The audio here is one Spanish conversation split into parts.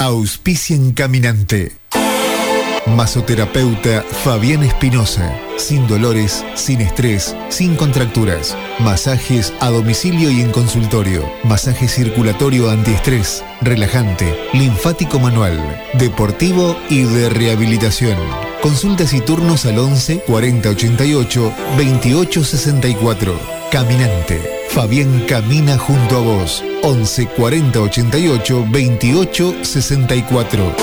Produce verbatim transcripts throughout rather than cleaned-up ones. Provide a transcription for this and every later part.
Auspician Caminante. Masoterapeuta Fabián Espinosa. Sin dolores, sin estrés, sin contracturas. Masajes a domicilio y en consultorio. Masaje circulatorio antiestrés, relajante, linfático manual, deportivo y de rehabilitación. Consultas y turnos al once cuarenta ochenta y ocho veintiocho sesenta y cuatro. Caminante. Fabián camina junto a vos. once cuarenta ochenta y ocho veintiocho sesenta y cuatro.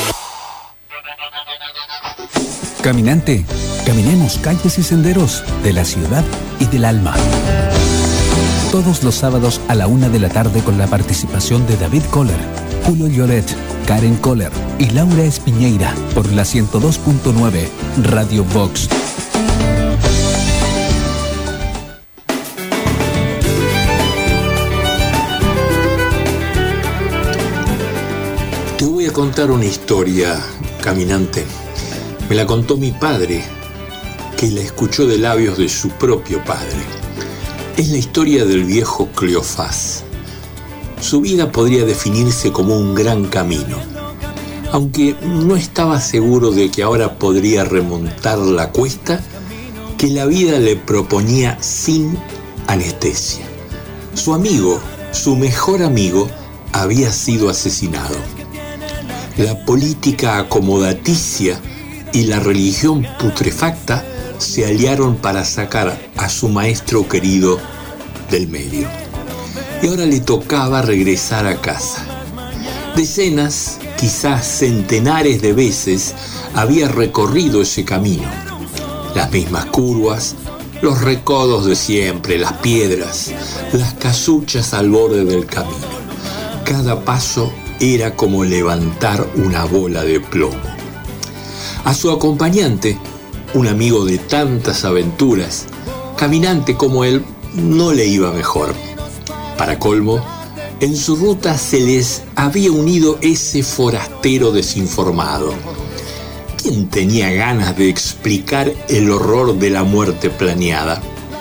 Caminante, caminemos calles y senderos de la ciudad y del alma. Todos los sábados a la una de la tarde con la participación de David Kohler, Julio Lloret, Karen Kohler y Laura Espiñeira por la ciento dos punto nueve Radio Vox. Te voy a contar una historia, caminante. Me la contó mi padre, que la escuchó de labios de su propio padre. Es la historia del viejo Cleofás. Su vida podría definirse como un gran camino, aunque no estaba seguro de que ahora podría remontar la cuesta que la vida le proponía sin anestesia. Su amigo, su mejor amigo, había sido asesinado. La política acomodaticia y la religión putrefacta se aliaron para sacar a su maestro querido del medio. Y ahora le tocaba regresar a casa. Decenas, quizás centenares de veces había recorrido ese camino. Las mismas curvas, los recodos de siempre, las piedras, las casuchas al borde del camino. Cada paso era como levantar una bola de plomo. A su acompañante, un amigo de tantas aventuras, caminante como él, no le iba mejor. Para colmo, en su ruta se les había unido ese forastero desinformado. ¿Quién tenía ganas de explicar el horror de la muerte planeada?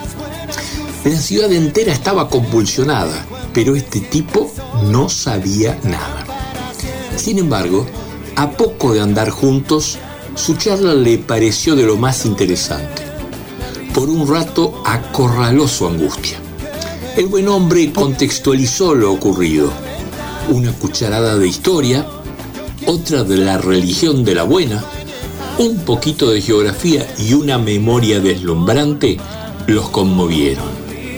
La ciudad entera estaba convulsionada, pero este tipo no sabía nada. Sin embargo, a poco de andar juntos, su charla le pareció de lo más interesante. Por un rato acorraló su angustia. El buen hombre contextualizó lo ocurrido. Una cucharada de historia, otra de la religión de la buena, un poquito de geografía y una memoria deslumbrante los conmovieron.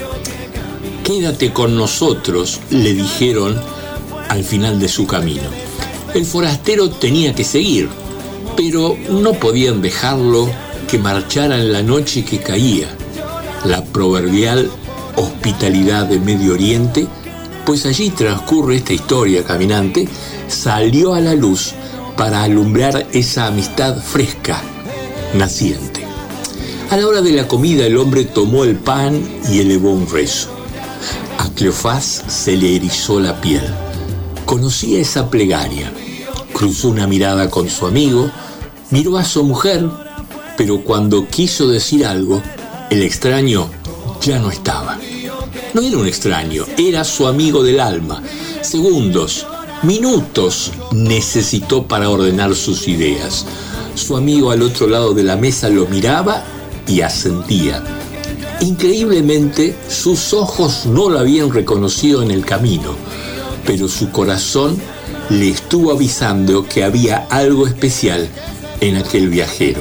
«Quédate con nosotros», le dijeron al final de su camino. El forastero tenía que seguir, pero no podían dejarlo que marchara en la noche que caía, la proverbial hospitalidad de Medio Oriente, pues allí transcurre esta historia, caminante, salió a la luz para alumbrar esa amistad fresca, naciente. A la hora de la comida el hombre tomó el pan y elevó un rezo. A Cleofás se le erizó la piel. Conocía esa plegaria. Cruzó una mirada con su amigo, miró a su mujer, pero cuando quiso decir algo, el extraño ya no estaba. No era un extraño, era su amigo del alma. Segundos, minutos necesitó para ordenar sus ideas. Su amigo al otro lado de la mesa lo miraba y asentía. Increíblemente, sus ojos no lo habían reconocido en el camino, pero su corazón le estuvo avisando que había algo especial en aquel viajero.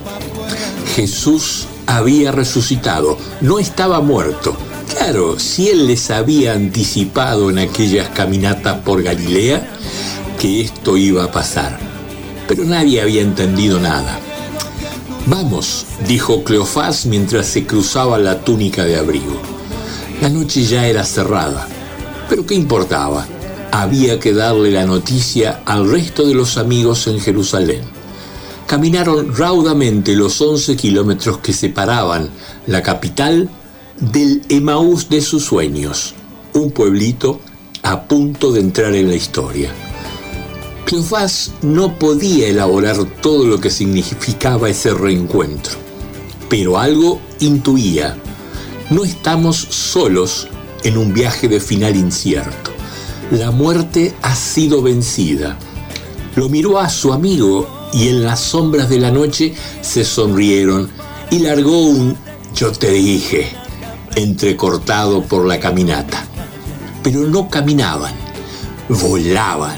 Jesús había resucitado, no estaba muerto. Claro, si él les había anticipado en aquellas caminatas por Galilea que esto iba a pasar, pero nadie había entendido nada. «Vamos», dijo Cleofás mientras se cruzaba la túnica de abrigo. La noche ya era cerrada, pero ¿qué importaba? Había que darle la noticia al resto de los amigos en Jerusalén. Caminaron raudamente los once kilómetros que separaban la capital del Emaús de sus sueños, un pueblito a punto de entrar en la historia. Cleofás no podía elaborar todo lo que significaba ese reencuentro, pero algo intuía. No estamos solos en un viaje de final incierto. La muerte ha sido vencida. Lo miró a su amigo y en las sombras de la noche se sonrieron y largó un "yo te dije", entrecortado por la caminata. Pero no caminaban, volaban.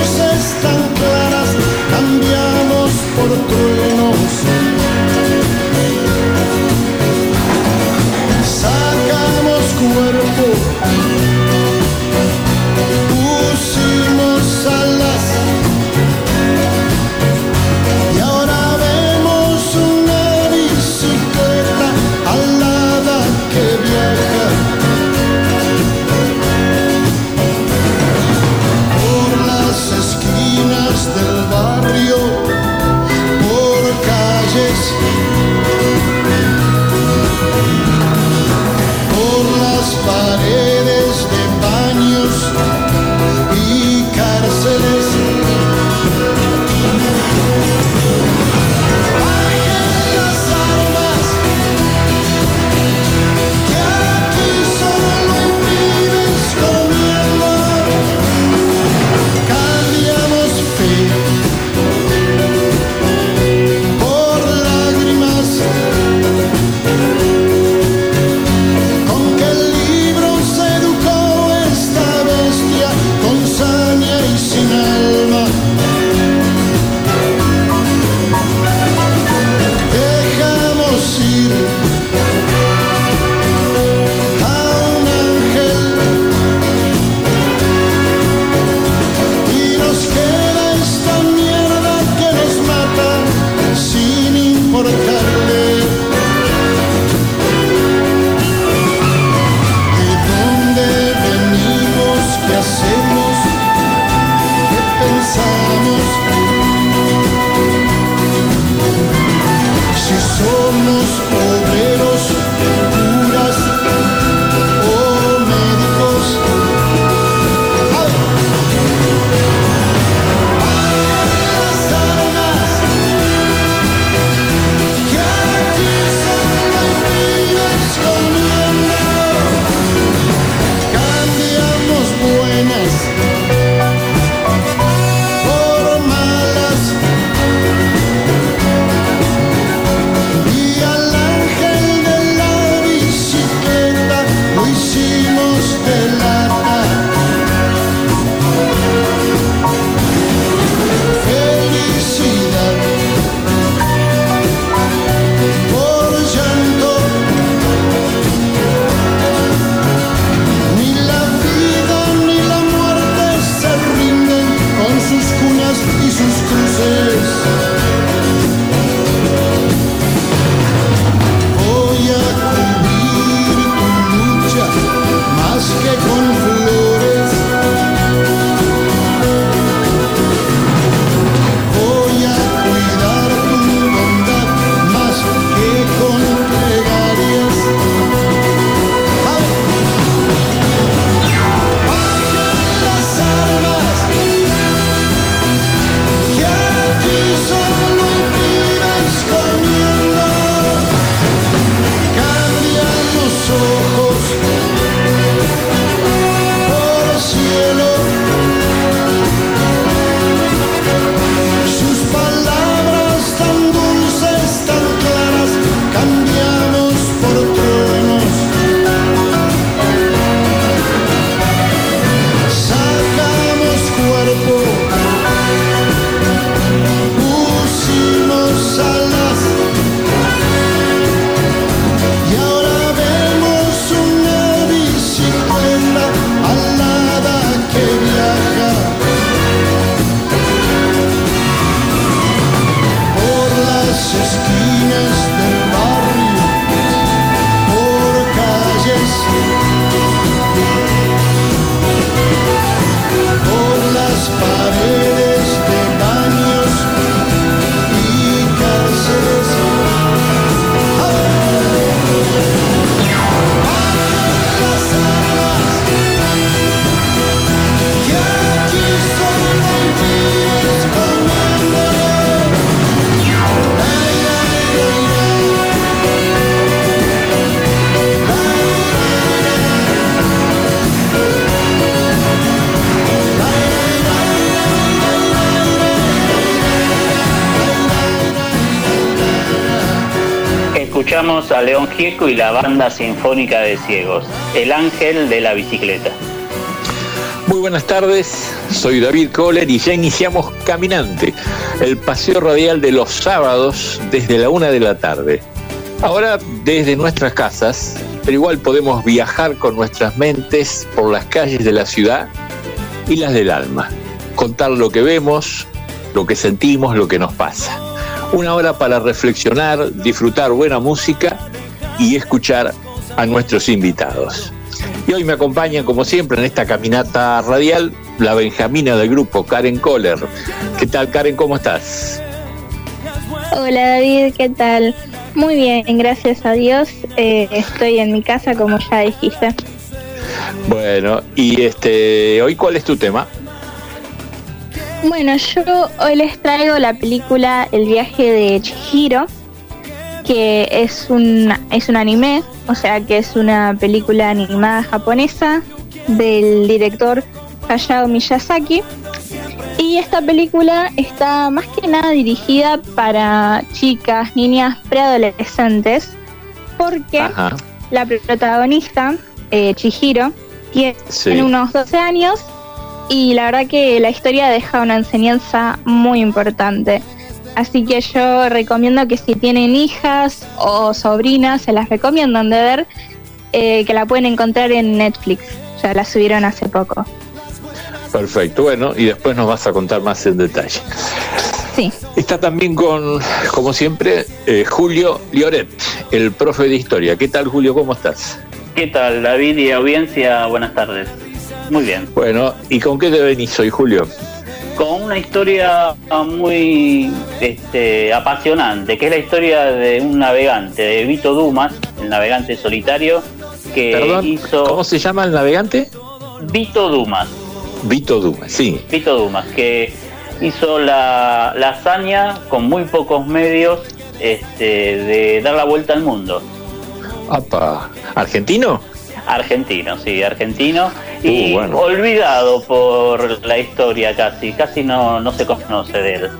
Por truenos Escuchamos a León Gieco y la Banda Sinfónica de Ciegos, El Ángel de la Bicicleta. Muy buenas tardes, soy David Kohler y ya iniciamos Caminante, el paseo radial de los sábados desde la una de la tarde. Ahora desde nuestras casas, pero igual podemos viajar con nuestras mentes por las calles de la ciudad y las del alma. Contar lo que vemos, lo que sentimos, lo que nos pasa. Una hora para reflexionar, disfrutar buena música y escuchar a nuestros invitados. Y hoy me acompaña, como siempre, en esta caminata radial, la benjamina del grupo, Karen Kohler. ¿Qué tal, Karen? ¿Cómo estás? Hola, David, ¿qué tal? Muy bien, gracias a Dios. Eh, estoy en mi casa, como ya dijiste. Bueno, y este, hoy, ¿cuál es tu tema? Bueno, yo hoy les traigo la película El viaje de Chihiro, que es un, es un anime, o sea que es una película animada japonesa del director Hayao Miyazaki. Y esta película está más que nada dirigida para chicas, niñas, preadolescentes, porque Ajá. la protagonista, eh, Chihiro, tiene sí. unos doce años y la verdad que la historia deja una enseñanza muy importante. Así que yo recomiendo que si tienen hijas o sobrinas, se las recomiendan de ver, eh, que la pueden encontrar en Netflix. Ya la subieron hace poco. Perfecto, bueno, y después nos vas a contar más en detalle. Sí. Está también con, como siempre, eh, Julio Lloret, el profe de historia. ¿Qué tal, Julio? ¿Cómo estás? ¿Qué tal, David y audiencia? Buenas tardes. Muy bien. Bueno, ¿y con qué te venís hoy, Julio? Con una historia muy este, apasionante, que es la historia de un navegante, de Vito Dumas, el navegante solitario, que Perdón, hizo... ¿cómo se llama el navegante? Vito Dumas. Vito Dumas, sí. Vito Dumas, que hizo la, la hazaña con muy pocos medios este, de dar la vuelta al mundo. Apa, ¿argentino? Argentino, sí, argentino. Uh, y bueno. olvidado por la historia casi, casi no, no se conoce de él.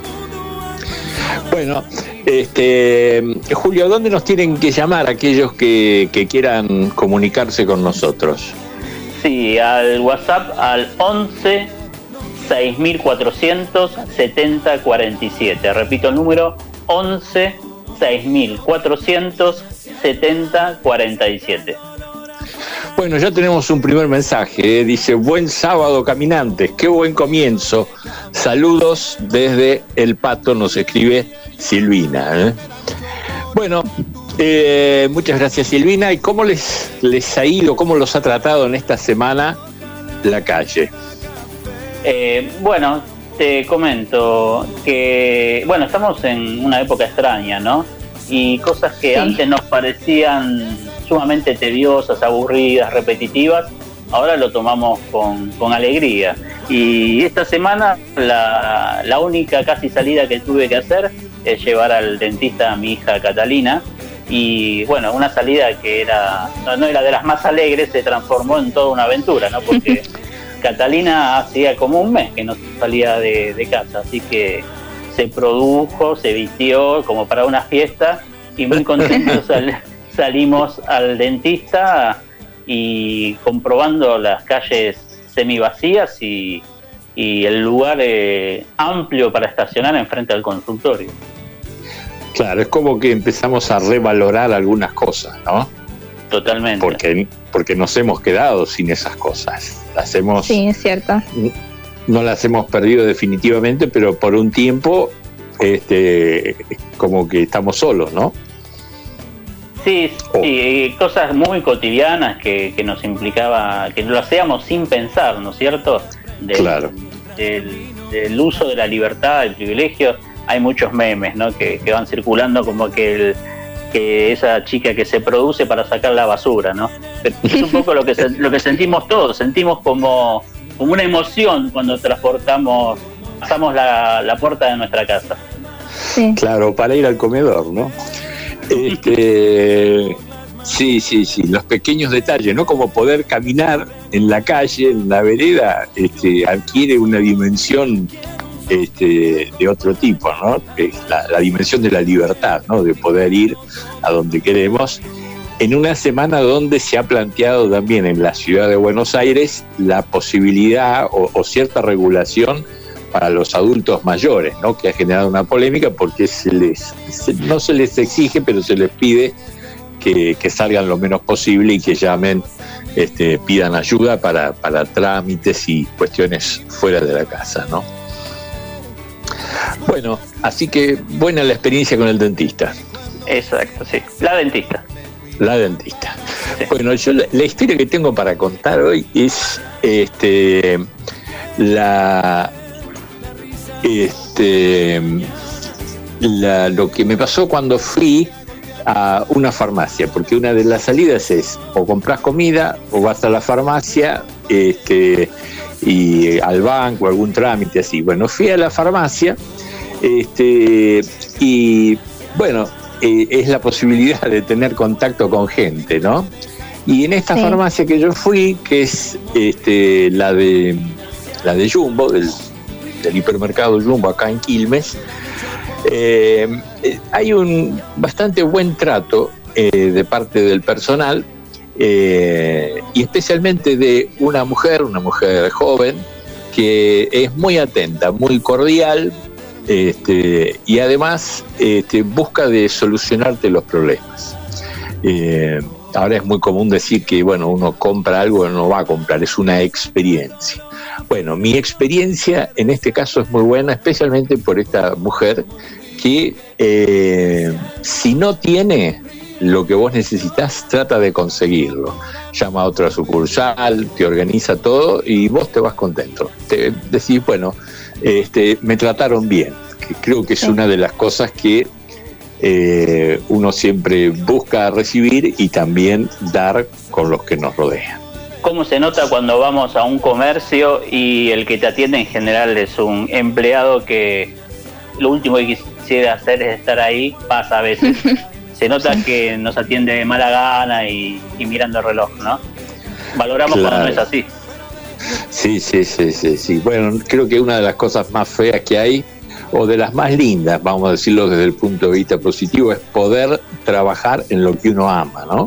Bueno, este Julio, ¿dónde nos tienen que llamar aquellos que, que quieran comunicarse con nosotros? Sí, al WhatsApp al once seis mil cuatrocientos setenta cuarenta y siete. Repito el número, once seis mil cuatrocientos setenta cuarenta y siete. Bueno, ya tenemos un primer mensaje, ¿eh? Dice: buen sábado, caminantes, qué buen comienzo. Saludos desde El Pato, nos escribe Silvina, ¿eh? Bueno, eh, muchas gracias, Silvina. ¿Y cómo les, les ha ido, cómo los ha tratado en esta semana la calle? Eh, bueno, te comento que, bueno, estamos en una época extraña, ¿no? Y cosas que sí. antes nos parecían sumamente tediosas, aburridas, repetitivas, ahora lo tomamos con, con alegría. Y esta semana la, la única casi salida que tuve que hacer es llevar al dentista a mi hija Catalina. Y bueno, una salida que era no, no era de las más alegres, se transformó en toda una aventura, ¿no? Porque Catalina hacía como un mes que no salía de, de casa, así que se produjo, se vistió como para una fiesta y muy contentos sal, salimos al dentista y comprobando las calles semivacías y, y el lugar eh, amplio para estacionar enfrente al consultorio. Claro, es como que empezamos a revalorar algunas cosas, ¿no? Totalmente. Porque, porque nos hemos quedado sin esas cosas. Las hemos, sí, es cierto. No las hemos perdido definitivamente, pero por un tiempo este, como que estamos solos, ¿no? Sí, oh. sí, cosas muy cotidianas que, que nos implicaba, que lo hacíamos sin pensar, ¿no es cierto? Del, claro. Del, del uso de la libertad, del privilegio. Hay muchos memes, ¿no? Que, que van circulando como que el, que esa chica que se produce para sacar la basura, ¿no? Pero es un poco lo que se, lo que sentimos todos, sentimos como, como una emoción cuando transportamos, pasamos la, la puerta de nuestra casa. Sí. Claro, para ir al comedor, ¿no? Este, sí, sí, sí, los pequeños detalles, ¿no? Como poder caminar en la calle, en la vereda, este, adquiere una dimensión este, de otro tipo, ¿no? Es la, la dimensión de la libertad, ¿no? De poder ir a donde queremos, en una semana donde se ha planteado también en la ciudad de Buenos Aires la posibilidad o, o cierta regulación para los adultos mayores, ¿no? Que ha generado una polémica porque se les, se, no se les exige, pero se les pide que, que salgan lo menos posible y que llamen, este, pidan ayuda para, para trámites y cuestiones fuera de la casa, ¿no? Bueno, así que buena la experiencia con el dentista. Exacto, sí, la dentista. La dentista. Sí. Bueno, yo la, la historia que tengo para contar hoy es este la este la, lo que me pasó cuando fui a una farmacia, porque una de las salidas es o compras comida o vas a la farmacia, este y al banco, algún trámite así. Bueno, fui a la farmacia, este y bueno, eh, es la posibilidad de tener contacto con gente, ¿no? Y en esta sí. farmacia que yo fui, que es este la de la de Jumbo, del, del hipermercado Jumbo acá en Quilmes, eh, hay un bastante buen trato eh, de parte del personal, eh, y especialmente de una mujer, una mujer joven, que es muy atenta, muy cordial, este, y además este, busca de solucionarte los problemas. Eh, ahora es muy común decir que bueno, uno compra algo o no va a comprar, es una experiencia. Bueno, mi experiencia en este caso es muy buena, especialmente por esta mujer que eh, si no tiene lo que vos necesitas, trata de conseguirlo. Llama a otra sucursal, te organiza todo y vos te vas contento. Te decís, bueno, este, me trataron bien, que creo que es una de las cosas que eh, uno siempre busca recibir y también dar con los que nos rodean. ¿Cómo se nota cuando vamos a un comercio y el que te atiende en general es un empleado que lo último que quisiera hacer es estar ahí? Pasa a veces. Se nota que nos atiende de mala gana y, y mirando el reloj, ¿no? Valoramos claro. Cuando no es así. Sí, sí, sí, sí, sí. Bueno, creo que una de las cosas más feas que hay, o de las más lindas, vamos a decirlo desde el punto de vista positivo, es poder trabajar en lo que uno ama, ¿no?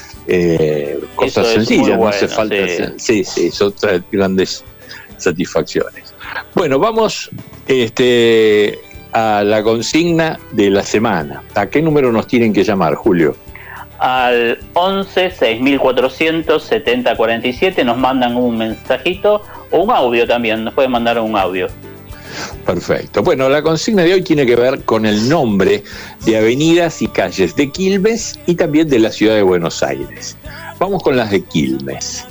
Eh, cosas sencillas, no bueno, hace falta sí. Hacer, sí, sí, son grandes satisfacciones. Bueno, vamos este, a la consigna de la semana. ¿A qué número nos tienen que llamar, Julio? Al once seis mil cuatrocientos setenta cuarenta y siete nos mandan un mensajito o un audio también, nos pueden mandar un audio. Perfecto. Bueno, la consigna de hoy tiene que ver con el nombre de avenidas y calles de Quilmes y también de la ciudad de Buenos Aires. Vamos con las de Quilmes.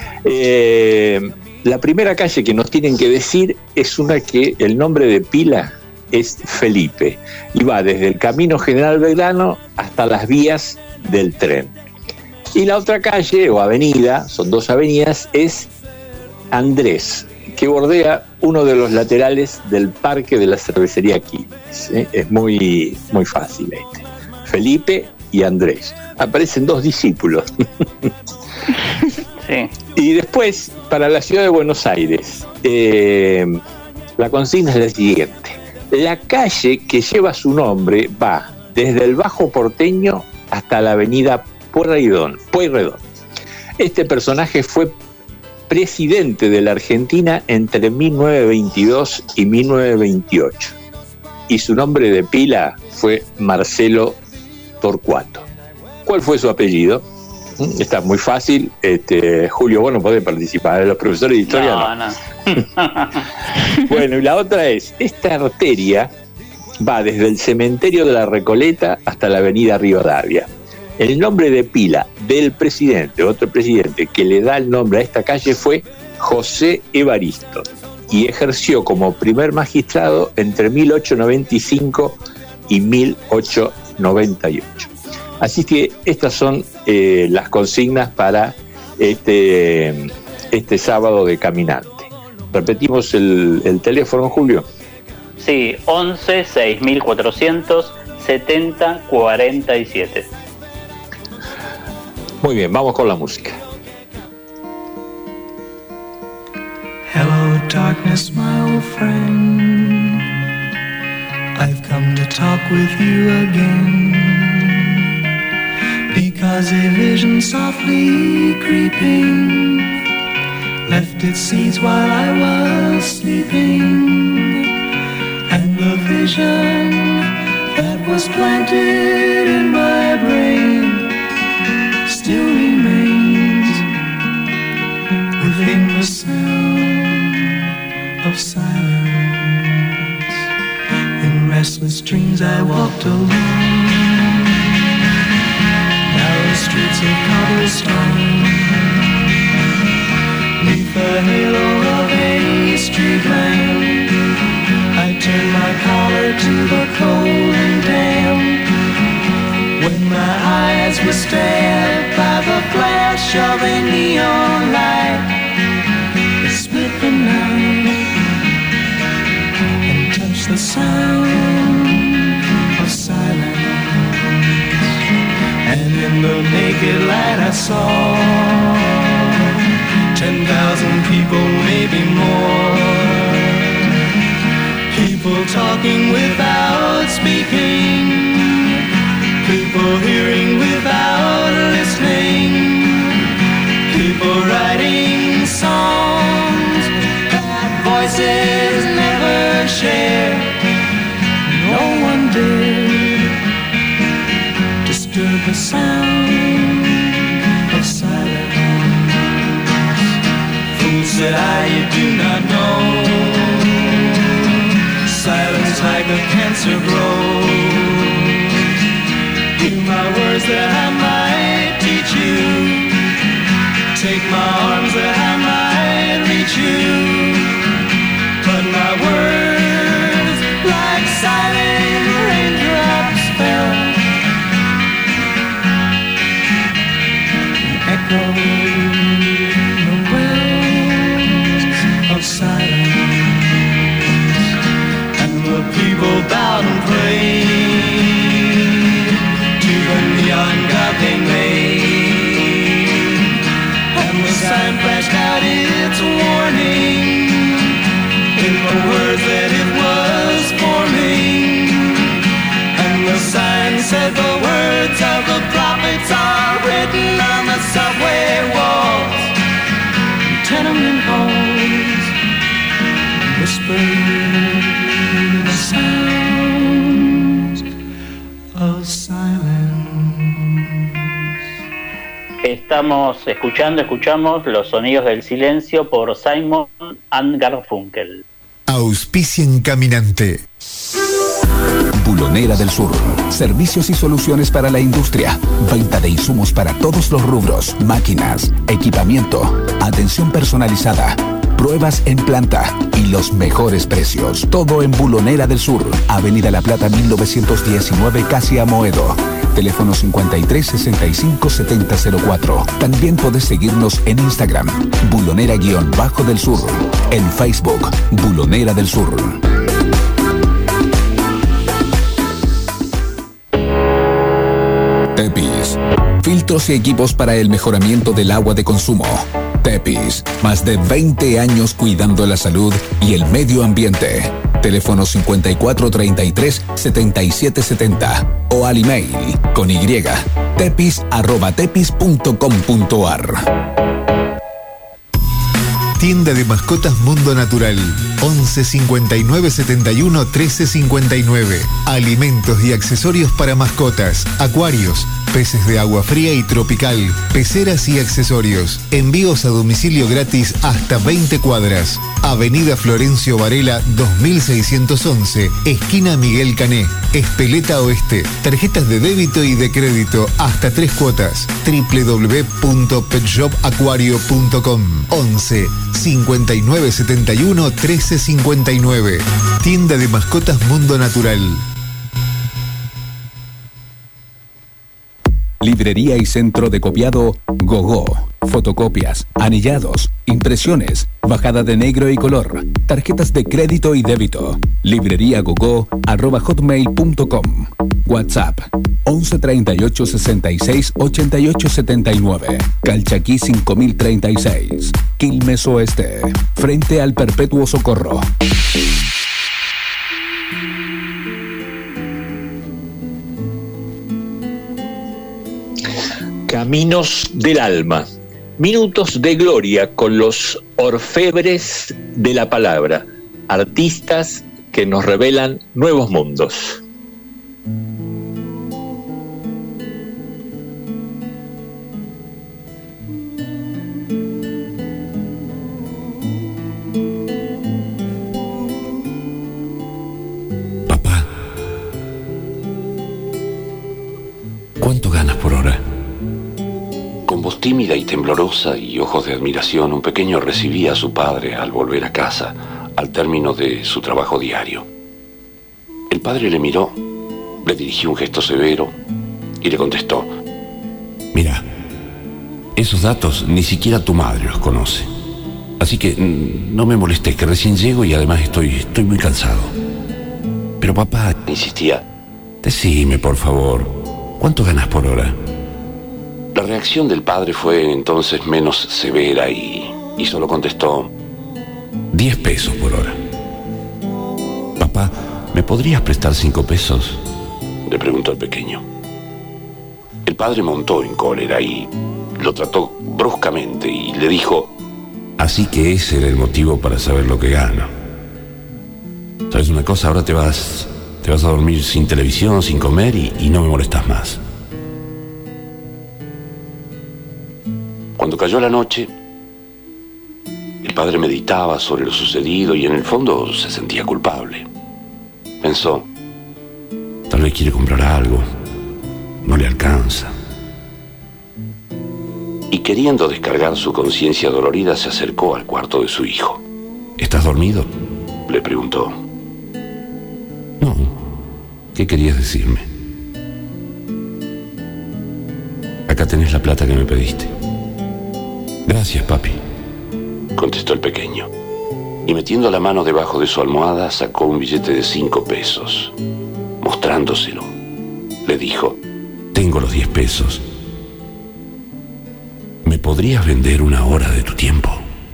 Eh, la primera calle que nos tienen que decir es una que el nombre de pila es Felipe y va desde el Camino General Belgrano hasta las vías del tren. Y la otra calle o avenida, son dos avenidas, es Andrés, que bordea uno de los laterales del parque de la cervecería Quilmes. ¿eh? Es muy, muy fácil este. Felipe y Andrés. Aparecen dos discípulos. Sí. Y después, para la ciudad de Buenos Aires, eh, la consigna es la siguiente. La calle que lleva su nombre va desde el Bajo Porteño hasta la avenida Pueyrredón. Pueyrredón. Este personaje fue presidente de la Argentina entre mil novecientos veintidós y mil novecientos veintiocho. Y su nombre de pila fue Marcelo Torcuato. ¿Cuál fue su apellido? Está muy fácil. Este, Julio, vos no podés participar. Los profesores de historia no. no. no. Bueno, y la otra es, esta arteria va desde el cementerio de la Recoleta hasta la avenida Rivadavia. El nombre de pila del presidente, otro presidente que le da el nombre a esta calle fue José Evaristo y ejerció como primer magistrado entre mil ochocientos noventa y cinco y mil ochocientos noventa y ocho. Así que estas son eh, las consignas para este, este sábado de caminante. Repetimos el, el teléfono, Julio. Sí, once seis mil cuatrocientos setenta cuarenta y siete. Muy bien, vamos con la música. Hello darkness, my old friend. I've come to talk with you again, because a vision softly creeping left its seeds while I was sleeping, and the vision that was planted in my brain still remains within the sound of silence. In restless dreams I walked alone, narrow streets of cobblestone, neath the halo of a street lamp. I turned my collar to the cold and damp, when my eyes were stared by the flash of a neon light that split the night and touched the sound of silence. And in the naked light I saw ten thousand people, maybe more, people talking without speaking, people hearing without listening, people writing songs that voices never share. No one dared disturb the sound of silence. Fool, said I, you do not know, silence like a cancer grows. Hear my words that I might teach you, take my arms that I might reach you, but my words like silent raindrops fell and echoed the wells of silence. And the people bowed and prayed to the neon god they made, and the sign flashed out its warning in the words that it was forming. And the sign said the words of the prophets are written on the subway walls and tenement halls, whispering the sounds of silence. Estamos escuchando, escuchamos los sonidos del silencio por Simon and Garfunkel. Auspician Caminante. Bulonera del Sur. Servicios y soluciones para la industria. Venta de insumos para todos los rubros. Máquinas, equipamiento, atención personalizada, pruebas en planta y los mejores precios. Todo en Bulonera del Sur. Avenida La Plata mil novecientos diecinueve, casi Amoedo. Teléfono cincuenta y tres sesenta y cinco setenta cero cuatro. También podés seguirnos en Instagram, Bulonera-del Sur. En Facebook, Bulonera del Sur. Tepis. Filtros y equipos para el mejoramiento del agua de consumo. Tepis. Más de veinte años cuidando la salud y el medio ambiente. Teléfono cincuenta y cuatro treinta y tres setenta y siete setenta o al email con y tepis arroba tepis punto com punto ar. Tienda de mascotas Mundo Natural, once cincuenta y nueve setenta y uno trece cincuenta y nueve. Alimentos y accesorios para mascotas, acuarios, peces de agua fría y tropical, peceras y accesorios. Envíos a domicilio gratis hasta veinte cuadras. Avenida Florencio Varela dos mil seiscientos once, esquina Miguel Cané, Espeleta Oeste. Tarjetas de débito y de crédito hasta tres cuotas. doble u doble u doble u punto pet shop acuario punto com. once cincuenta y nueve setenta y uno trece cincuenta y nueve. Tienda de mascotas Mundo Natural. Librería y centro de copiado Gogó. Fotocopias, anillados, impresiones, bajada de negro y color, tarjetas de crédito y débito. Libreriagogó arroba hotmail punto com. WhatsApp once treinta y ocho sesenta y seis ochenta y ocho setenta y nueve. Calchaquí cinco mil treinta y seis. Quilmes Oeste. Frente al Perpetuo Socorro. Caminos del Alma. Minutos de gloria con los orfebres de la palabra, artistas que nos revelan nuevos mundos. Papá, ¿cuánto ganas por hora? Con voz tímida y temblorosa y ojos de admiración, un pequeño recibía a su padre al volver a casa, al término de su trabajo diario. El padre le miró, le dirigió un gesto severo y le contestó: Mira, esos datos ni siquiera tu madre los conoce. Así que no me molestes, que recién llego y además estoy, estoy muy cansado. Pero papá, insistía, decime por favor, ¿cuánto ganas por hora? La reacción del padre fue entonces menos severa y, y solo contestó: Diez pesos por hora. Papá, ¿me podrías prestar cinco pesos? Le preguntó el pequeño. El padre montó en cólera y lo trató bruscamente y le dijo: Así que ese era el motivo para saber lo que gano. ¿Sabes una cosa? Ahora te vas, te vas a dormir sin televisión, sin comer y, y no me molestas más. Cuando cayó la noche, el padre meditaba sobre lo sucedido y en el fondo se sentía culpable. Pensó: tal vez quiere comprar algo, no le alcanza. Y queriendo descargar su conciencia dolorida, se acercó al cuarto de su hijo. ¿Estás dormido?, le preguntó. No. ¿Qué querías decirme? Acá tenés la plata que me pediste. Gracias, papi, contestó el pequeño. Y metiendo la mano debajo de su almohada, sacó un billete de cinco pesos. Mostrándoselo, le dijo: Tengo los diez pesos. ¿Me podrías vender una hora de tu tiempo?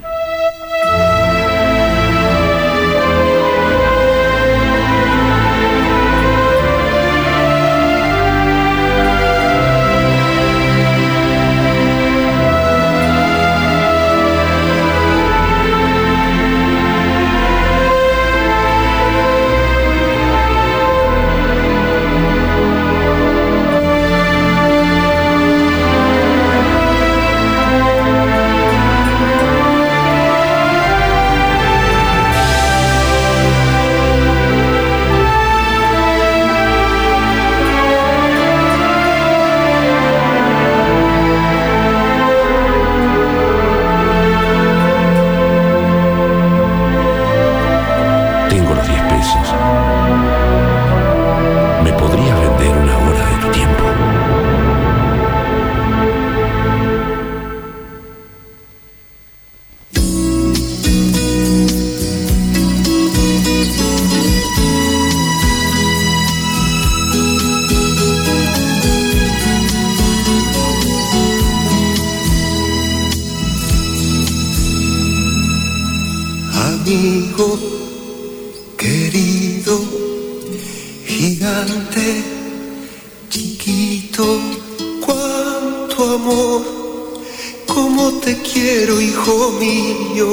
Amigo querido, gigante, chiquito, cuánto amor, cómo te quiero, hijo mío.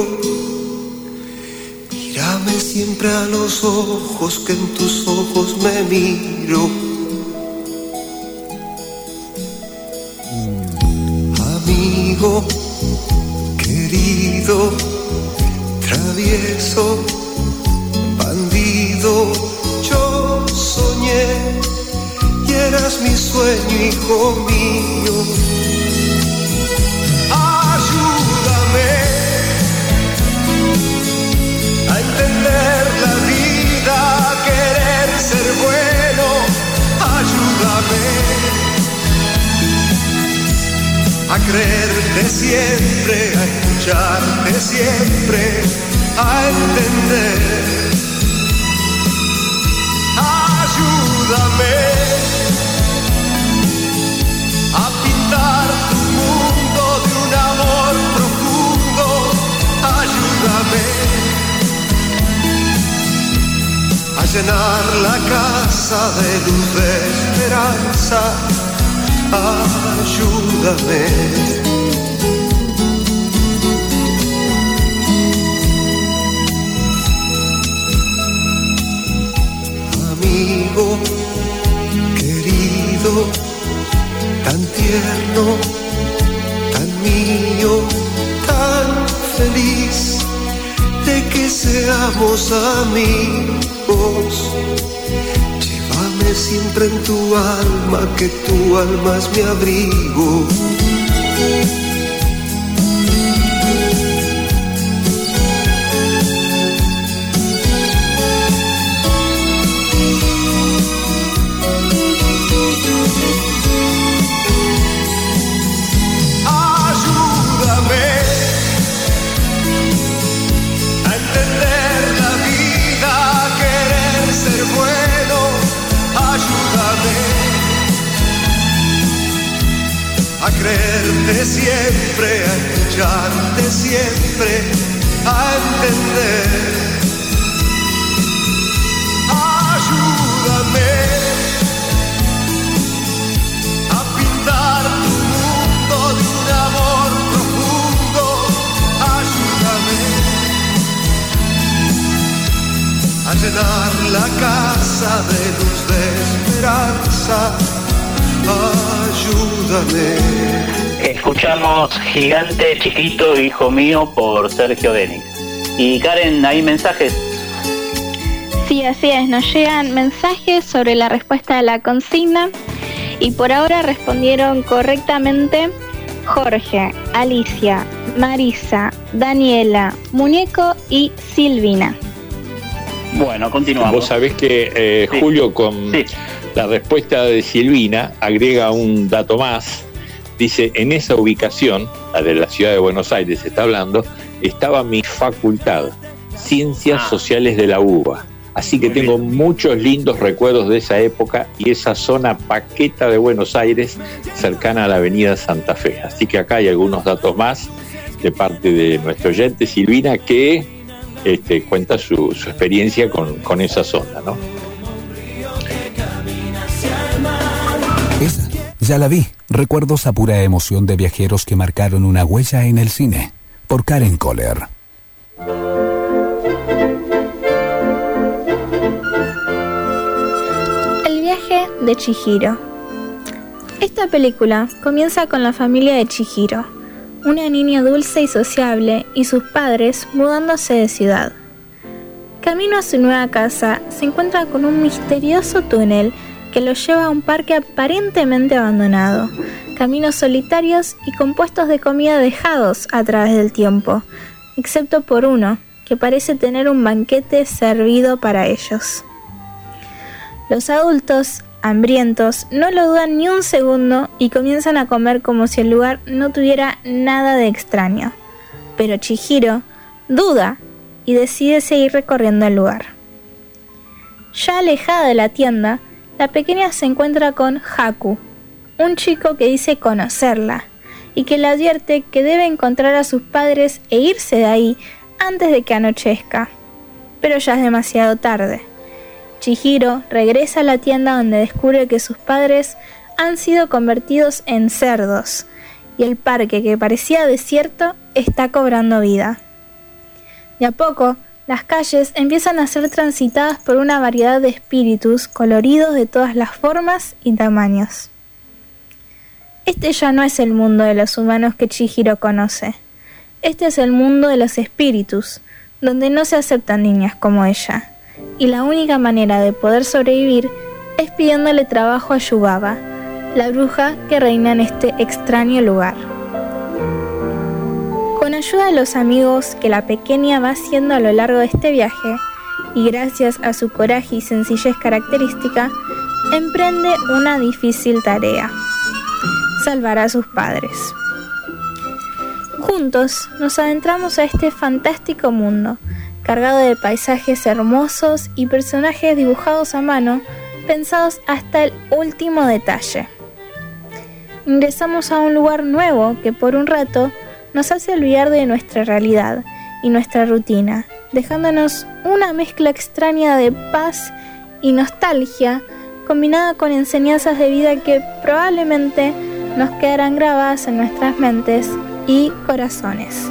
Mírame siempre a los ojos, que en tus ojos me miro. Amigo querido, travieso, bandido, yo soñé y eras mi sueño, hijo mío. Ayúdame a entender la vida, a querer ser bueno. Ayúdame a creerte siempre, a escucharte siempre, a entender. Ayúdame a pintar tu mundo de un amor profundo. Ayúdame a llenar la casa de luz, de esperanza. Ayúdame ayúdame. Amigo querido, tan tierno, tan mío, tan feliz de que seamos amigos. Llévame siempre en tu alma, que tu alma es mi abrigo. A creerte siempre, a escucharte siempre, a entender. Ayúdame a pintar tu mundo de un amor profundo. Ayúdame a llenar la casa de luz de esperanza. Ayúdame. Escuchamos Gigante Chiquito, Hijo Mío por Sergio Denis. Y Karen, ¿hay mensajes? Sí, así es, nos llegan mensajes sobre la respuesta a la consigna y por ahora respondieron correctamente Jorge, Alicia, Marisa, Daniela, Muñeco y Silvina. Bueno, continuamos. Vos sabés que eh, sí. Julio, con sí. la respuesta de Silvina, agrega un dato más. Dice, en esa ubicación, la de la ciudad de Buenos Aires está hablando, estaba mi facultad, Ciencias ah. Sociales de la U B A. Así que Muy tengo bien. muchos lindos recuerdos de esa época y esa zona paqueta de Buenos Aires, cercana a la avenida Santa Fe. Así que acá hay algunos datos más de parte de nuestro oyente Silvina, que este, cuenta su, su experiencia con, con esa zona, ¿no? Esa, ya la vi. Recuerdos a pura emoción de viajeros que marcaron una huella en el cine. Por Karen Kohler. El viaje de Chihiro. Esta película comienza con la familia de Chihiro, una niña dulce y sociable, y sus padres mudándose de ciudad. Camino a su nueva casa, se encuentra con un misterioso túnel que lo lleva a un parque aparentemente abandonado, caminos solitarios y con puestos de comida dejados a través del tiempo, excepto por uno, que parece tener un banquete servido para ellos. Los adultos, hambrientos, no lo dudan ni un segundo y comienzan a comer como si el lugar no tuviera nada de extraño. Pero Chihiro duda y decide seguir recorriendo el lugar. Ya alejada de la tienda, la pequeña se encuentra con Haku, un chico que dice conocerla y que le advierte que debe encontrar a sus padres e irse de ahí antes de que anochezca. Pero ya es demasiado tarde. Chihiro regresa a la tienda donde descubre que sus padres han sido convertidos en cerdos y el parque que parecía desierto está cobrando vida. De a poco, las calles empiezan a ser transitadas por una variedad de espíritus coloridos de todas las formas y tamaños. Este ya no es el mundo de los humanos que Chihiro conoce. Este es el mundo de los espíritus, donde no se aceptan niñas como ella. Y la única manera de poder sobrevivir es pidiéndole trabajo a Yubaba, la bruja que reina en este extraño lugar. Con ayuda de los amigos que la pequeña va haciendo a lo largo de este viaje, y gracias a su coraje y sencillez característica, emprende una difícil tarea: salvar a sus padres. Juntos nos adentramos a este fantástico mundo, cargado de paisajes hermosos y personajes dibujados a mano, pensados hasta el último detalle. Ingresamos a un lugar nuevo que por un rato nos hace olvidar de nuestra realidad y nuestra rutina, dejándonos una mezcla extraña de paz y nostalgia, combinada con enseñanzas de vida que probablemente nos quedarán grabadas en nuestras mentes y corazones.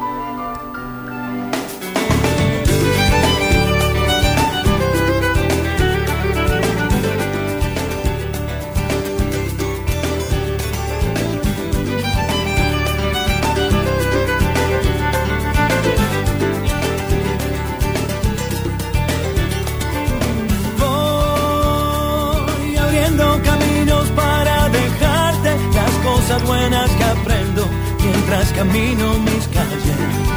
Buenas que aprendo mientras camino mis calles.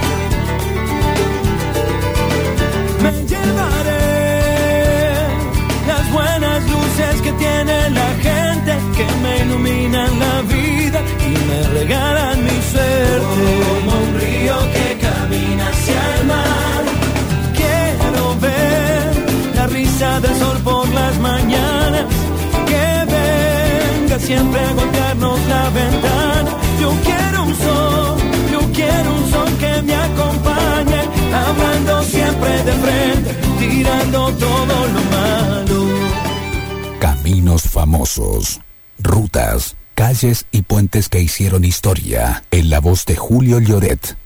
Me llevaré las buenas luces que tiene la gente, que me iluminan la vida y me regalan mi suerte. Como un río que camina hacia el mar, quiero ver la risa del sol por las mañanas, que venga siempre a golpearnos la ventana. Yo quiero un sol, yo quiero un sol que me acompañe, hablando siempre de frente, tirando todo lo malo. Caminos famosos, rutas, calles y puentes que hicieron historia, en la voz de Julio Lloret.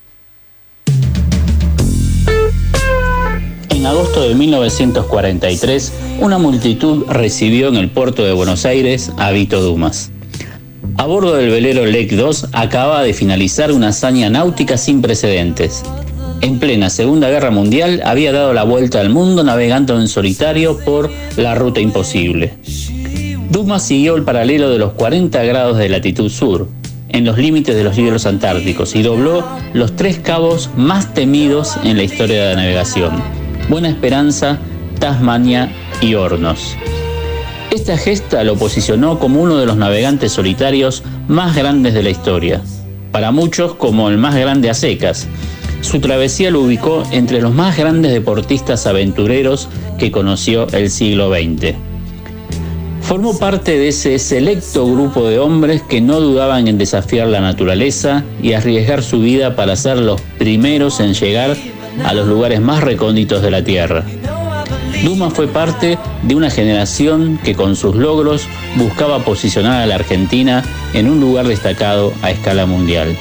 En agosto de mil novecientos cuarenta y tres, una multitud recibió en el puerto de Buenos Aires a Vito Dumas. A bordo del velero Lec dos acaba de finalizar una hazaña náutica sin precedentes. En plena Segunda Guerra Mundial había dado la vuelta al mundo navegando en solitario por la ruta imposible. Dumas siguió el paralelo de los cuarenta grados de latitud sur, en los límites de los hielos antárticos, y dobló los tres cabos más temidos en la historia de la navegación: Buena Esperanza, Tasmania y Hornos. Esta gesta lo posicionó como uno de los navegantes solitarios más grandes de la historia, para muchos como el más grande a secas. Su travesía lo ubicó entre los más grandes deportistas aventureros que conoció el siglo veinte. Formó parte de ese selecto grupo de hombres que no dudaban en desafiar la naturaleza y arriesgar su vida para ser los primeros en llegar a los lugares más recónditos de la Tierra. Dumas fue parte de una generación que con sus logros buscaba posicionar a la Argentina en un lugar destacado a escala mundial.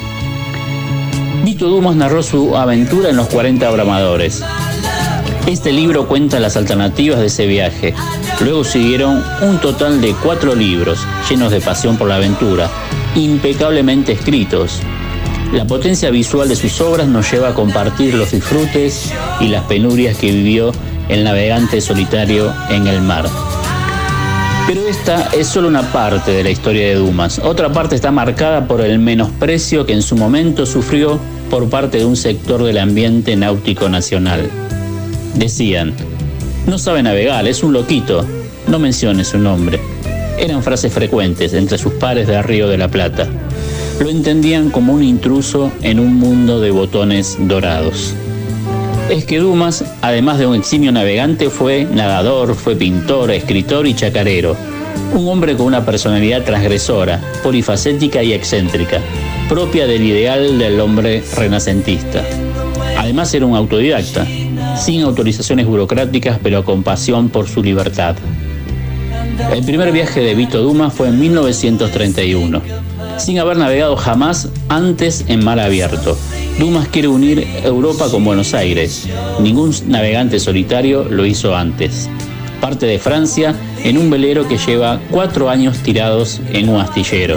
Vito Dumas narró su aventura en los cuarenta Bramadores. Este libro cuenta las alternativas de ese viaje. Luego siguieron un total de cuatro libros, llenos de pasión por la aventura, impecablemente escritos. La potencia visual de sus obras nos lleva a compartir los disfrutes y las penurias que vivió el navegante solitario en el mar. Pero esta es solo una parte de la historia de Dumas. Otra parte está marcada por el menosprecio que en su momento sufrió por parte de un sector del ambiente náutico nacional. Decían: no sabe navegar, es un loquito, no mencione su nombre. Eran frases frecuentes entre sus pares de Río de la Plata. Lo entendían como un intruso en un mundo de botones dorados. Es que Dumas, además de un eximio navegante, fue nadador, fue pintor, escritor y chacarero. Un hombre con una personalidad transgresora, polifacética y excéntrica, propia del ideal del hombre renacentista. Además era un autodidacta, sin autorizaciones burocráticas, pero con pasión por su libertad. El primer viaje de Vito Dumas fue en mil novecientos treinta y uno. Sin haber navegado jamás antes en mar abierto, Dumas quiere unir Europa con Buenos Aires. Ningún navegante solitario lo hizo antes. Parte de Francia en un velero que lleva cuatro años tirados en un astillero.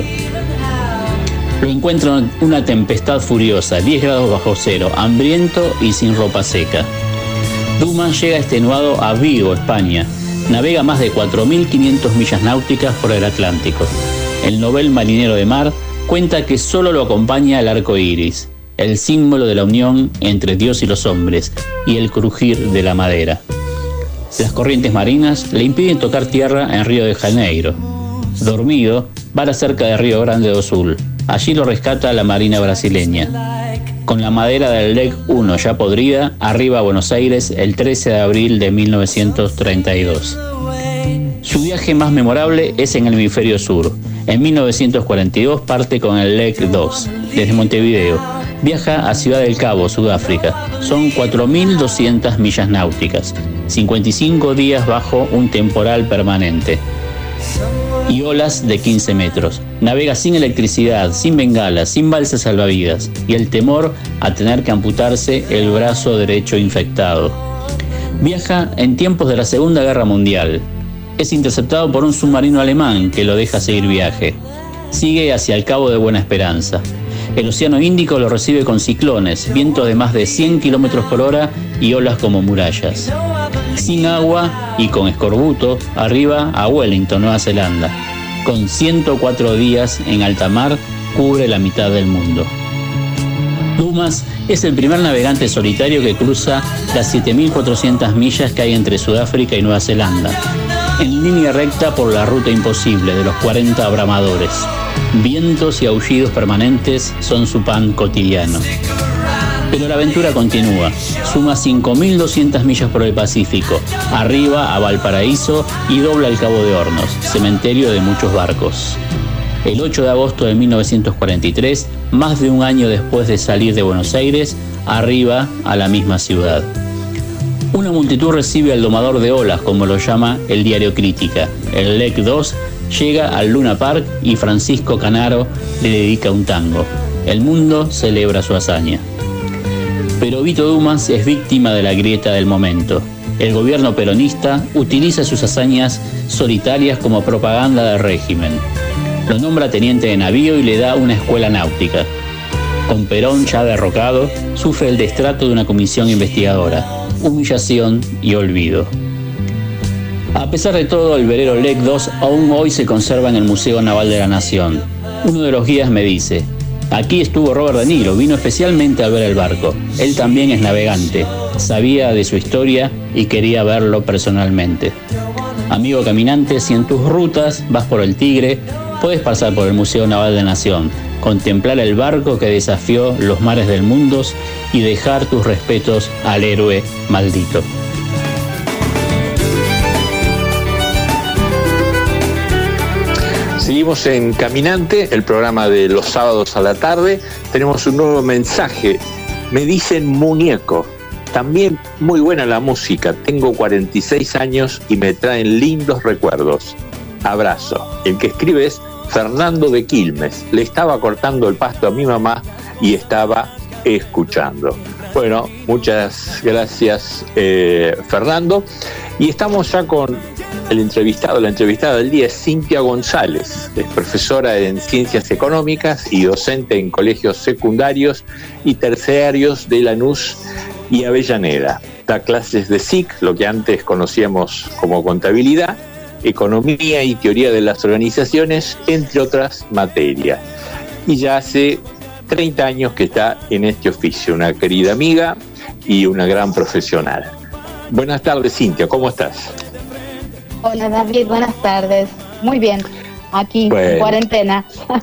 Lo encuentra una tempestad furiosa, diez grados bajo cero, hambriento y sin ropa seca. Dumas llega extenuado a Vigo, España. Navega más de cuatro mil quinientas millas náuticas por el Atlántico. El novel marinero de mar cuenta que solo lo acompaña el arco iris, el símbolo de la unión entre Dios y los hombres, y el crujir de la madera. Las corrientes marinas le impiden tocar tierra en Río de Janeiro. Dormido, vara cerca de Río Grande do Sul. Allí lo rescata la marina brasileña. Con la madera del Lec uno ya podrida, arriba a Buenos Aires el trece de abril de mil novecientos treinta y dos. Su viaje más memorable es en el hemisferio sur. En mil novecientos cuarenta y dos parte con el Lec dos, desde Montevideo. Viaja a Ciudad del Cabo, Sudáfrica. Son cuatro mil doscientas millas náuticas, cincuenta y cinco días bajo un temporal permanente. y olas de quince metros. Navega sin electricidad, sin bengalas, sin balsas salvavidas y el temor a tener que amputarse el brazo derecho infectado. Viaja en tiempos de la Segunda Guerra Mundial. Es interceptado por un submarino alemán que lo deja seguir viaje. Sigue hacia el Cabo de Buena Esperanza. El Océano Índico lo recibe con ciclones, vientos de más de cien kilómetros por hora y olas como murallas. Sin agua y con escorbuto, arriba a Wellington, Nueva Zelanda. Con ciento cuatro días en alta mar, cubre la mitad del mundo. Dumas es el primer navegante solitario que cruza las siete mil cuatrocientas millas que hay entre Sudáfrica y Nueva Zelanda, en línea recta por la ruta imposible de los cuarenta abramadores. Vientos y aullidos permanentes son su pan cotidiano. Pero la aventura continúa. Suma cinco mil doscientas millas por el Pacífico, arriba a Valparaíso y dobla el Cabo de Hornos, cementerio de muchos barcos. El ocho de agosto de mil novecientos cuarenta y tres, más de un año después de salir de Buenos Aires, arriba a la misma ciudad. Una multitud recibe al domador de olas, como lo llama el diario Crítica. El Lec dos llega al Luna Park y Francisco Canaro le dedica un tango. El mundo celebra su hazaña. Pero Vito Dumas es víctima de la grieta del momento. El gobierno peronista utiliza sus hazañas solitarias como propaganda del régimen. Lo nombra teniente de navío y le da una escuela náutica. Con Perón ya derrocado, sufre el destrato de una comisión investigadora, humillación y olvido. A pesar de todo, el velero Lec dos aún hoy se conserva en el Museo Naval de la Nación. Uno de los guías me dice: aquí estuvo Robert De Niro, vino especialmente a ver el barco. Él también es navegante, sabía de su historia y quería verlo personalmente. Amigo caminante, si en tus rutas vas por el Tigre, puedes pasar por el Museo Naval de la Nación, contemplar el barco que desafió los mares del mundo y dejar tus respetos al héroe maldito. Seguimos en Caminante, el programa de los sábados a la tarde. Tenemos un nuevo mensaje. Me dicen muñeco. También muy buena la música. Tengo cuarenta y seis años y me traen lindos recuerdos. Abrazo. El que escribe es Fernando de Quilmes. Le estaba cortando el pasto a mi mamá y estaba escuchando. Bueno, muchas gracias, eh, Fernando. Y estamos ya con el entrevistado. La entrevistada del día es Cintia González. Es profesora en Ciencias Económicas y docente en colegios secundarios y terciarios de Lanús y Avellaneda. Da clases de S I C, lo que antes conocíamos como contabilidad, economía y teoría de las organizaciones, entre otras materias. Y ya hace treinta años que está en este oficio, una querida amiga y una gran profesional. Buenas tardes, Cintia, ¿cómo estás? Hola, David, buenas tardes. Muy bien, aquí bueno. En cuarentena.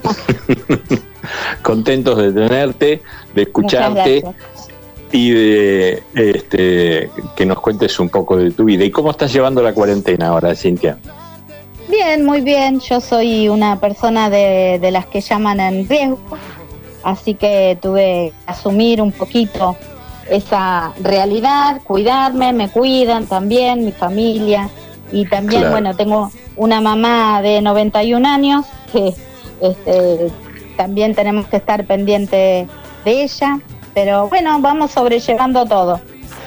Contentos de tenerte, de escucharte y de este, que nos cuentes un poco de tu vida. ¿Y cómo estás llevando la cuarentena ahora, Cintia? Bien, muy bien. Yo soy una persona de, de las que llaman en riesgo, así que tuve que asumir un poquito esa realidad, cuidarme, me cuidan también, mi familia, y también, claro. Bueno, tengo una mamá de noventa y un años que este, también tenemos que estar pendiente de ella, pero bueno, vamos sobrellevando todo.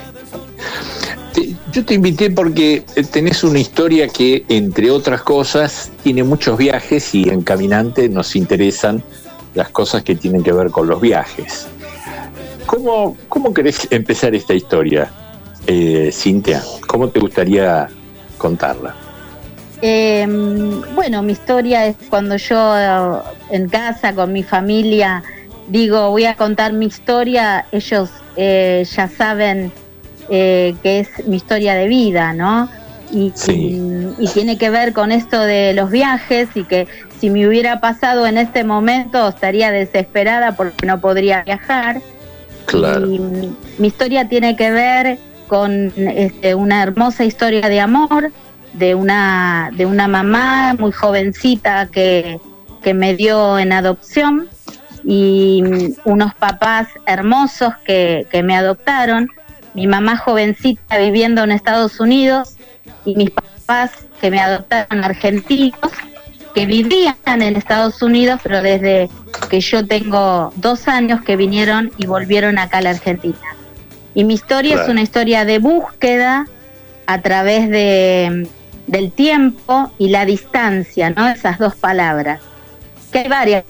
Yo te invité porque tenés una historia que, entre otras cosas, tiene muchos viajes y en Caminante nos interesan las cosas que tienen que ver con los viajes. ¿Cómo, cómo querés empezar esta historia, eh, Cintia? ¿Cómo te gustaría contarla? Eh, bueno, mi historia es cuando yo en casa con mi familia digo voy a contar mi historia, ellos eh, ya saben eh, que es mi historia de vida, ¿no? Y, sí. y, y tiene que ver con esto de los viajes y que si me hubiera pasado en este momento estaría desesperada porque no podría viajar. Claro. Y mi historia tiene que ver con este, una hermosa historia de amor de una de una mamá muy jovencita que, que me dio en adopción y unos papás hermosos que, que me adoptaron. Mi mamá jovencita viviendo en Estados Unidos y mis papás que me adoptaron argentinos, que vivían en Estados Unidos, pero desde que yo tengo dos años que vinieron y volvieron acá a la Argentina. Y mi historia claro. es una historia de búsqueda a través de, del tiempo y la distancia, ¿no? Esas dos palabras. Que hay varias.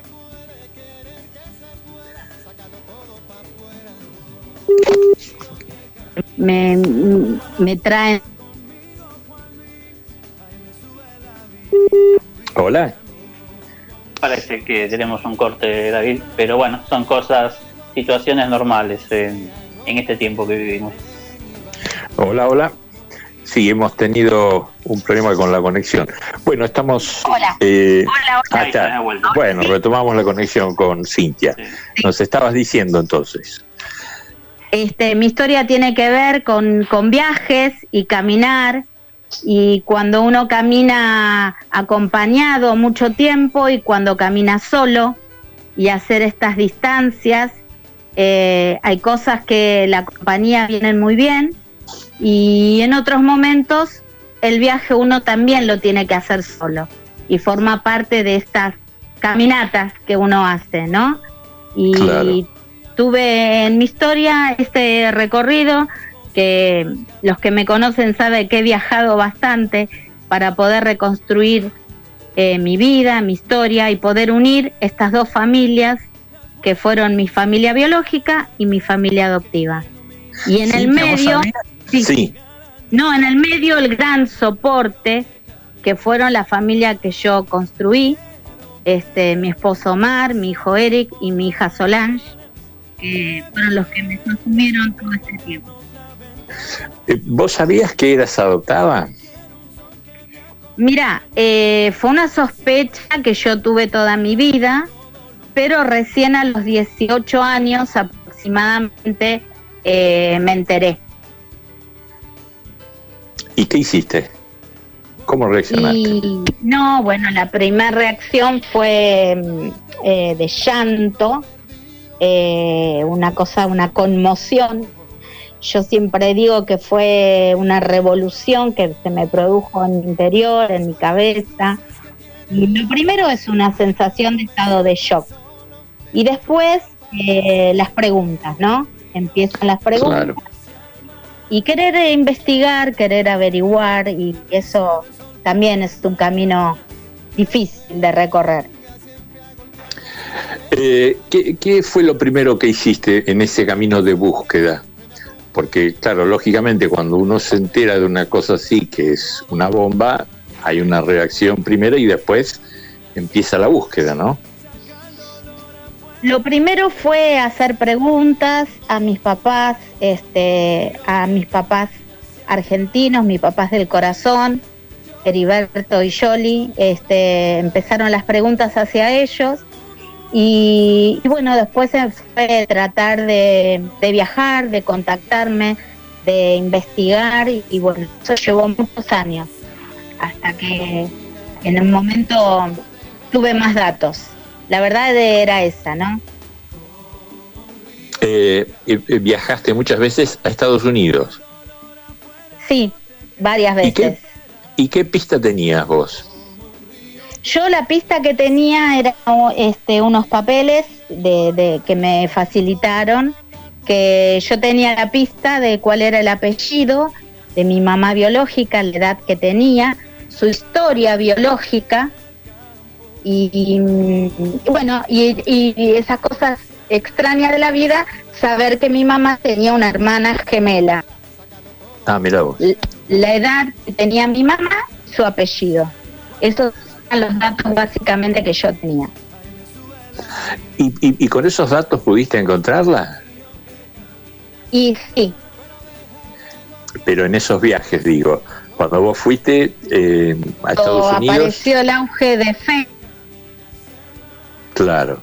Me, me traen. Hola. Parece que tenemos un corte, David, pero bueno, son cosas, situaciones normales en, en este tiempo que vivimos. Hola, hola. Sí, hemos tenido un problema con la conexión. Bueno, estamos... Hola. Eh, hola, hola. Acá. Bueno, retomamos la conexión con Cintia. Sí. Nos estabas diciendo entonces. Este, mi historia tiene que ver con, con viajes y caminar, y cuando uno camina acompañado mucho tiempo y cuando camina solo y hacer estas distancias, eh, hay cosas que la compañía vienen muy bien y en otros momentos el viaje uno también lo tiene que hacer solo y forma parte de estas caminatas que uno hace, ¿no? Y claro. Tuve en mi historia este recorrido que los que me conocen saben que he viajado bastante para poder reconstruir eh, mi vida, mi historia y poder unir estas dos familias que fueron mi familia biológica y mi familia adoptiva. Y en sí, el medio, sí, sí. no, en el medio el gran soporte que fueron la familia que yo construí, este, mi esposo Omar, mi hijo Eric y mi hija Solange. Que fueron los que me consumieron todo este tiempo. ¿Vos sabías que eras adoptada? Mira, eh, fue una sospecha que yo tuve toda mi vida, pero recién a los dieciocho años aproximadamente eh, me enteré. ¿Y qué hiciste? ¿Cómo reaccionaste? Y, no, bueno, la primera reacción fue eh, de llanto. Eh, una cosa, una conmoción. Yo siempre digo que fue una revolución que se me produjo en mi interior, en mi cabeza. Y lo primero es una sensación de estado de shock. Y después eh, las preguntas, ¿no? Empiezan las preguntas. Claro. Y querer investigar, querer averiguar, y eso también es un camino difícil de recorrer. Eh, ¿qué, ¿Qué fue lo primero que hiciste en ese camino de búsqueda? Porque, claro, lógicamente cuando uno se entera de una cosa así, que es una bomba, hay una reacción primero y después empieza la búsqueda, ¿no? Lo primero fue hacer preguntas a mis papás, este, a mis papás argentinos, mis papás del corazón, Heriberto y Yoli, este, empezaron las preguntas hacia ellos. Y, y bueno, después fue tratar de, de viajar, de contactarme, de investigar y, y bueno, eso llevó muchos años hasta que en un momento tuve más datos. La verdad era esa, ¿no? Eh, ¿Viajaste muchas veces a Estados Unidos? Sí, varias veces. ¿Y qué, y qué pista tenías vos? Yo la pista que tenía era este, unos papeles de, de que me facilitaron, que yo tenía la pista de cuál era el apellido de mi mamá biológica, la edad que tenía, su historia biológica y, y, y bueno, y, y, y esas cosas extrañas de la vida, saber que mi mamá tenía una hermana gemela. Ah, mira vos. La, la edad que tenía mi mamá, su apellido. Eso los datos básicamente que yo tenía. ¿Y, y, y con esos datos pudiste encontrarla? Y sí. Pero en esos viajes, digo, cuando vos fuiste eh, a Estados Unidos... apareció el auge de fe. Claro.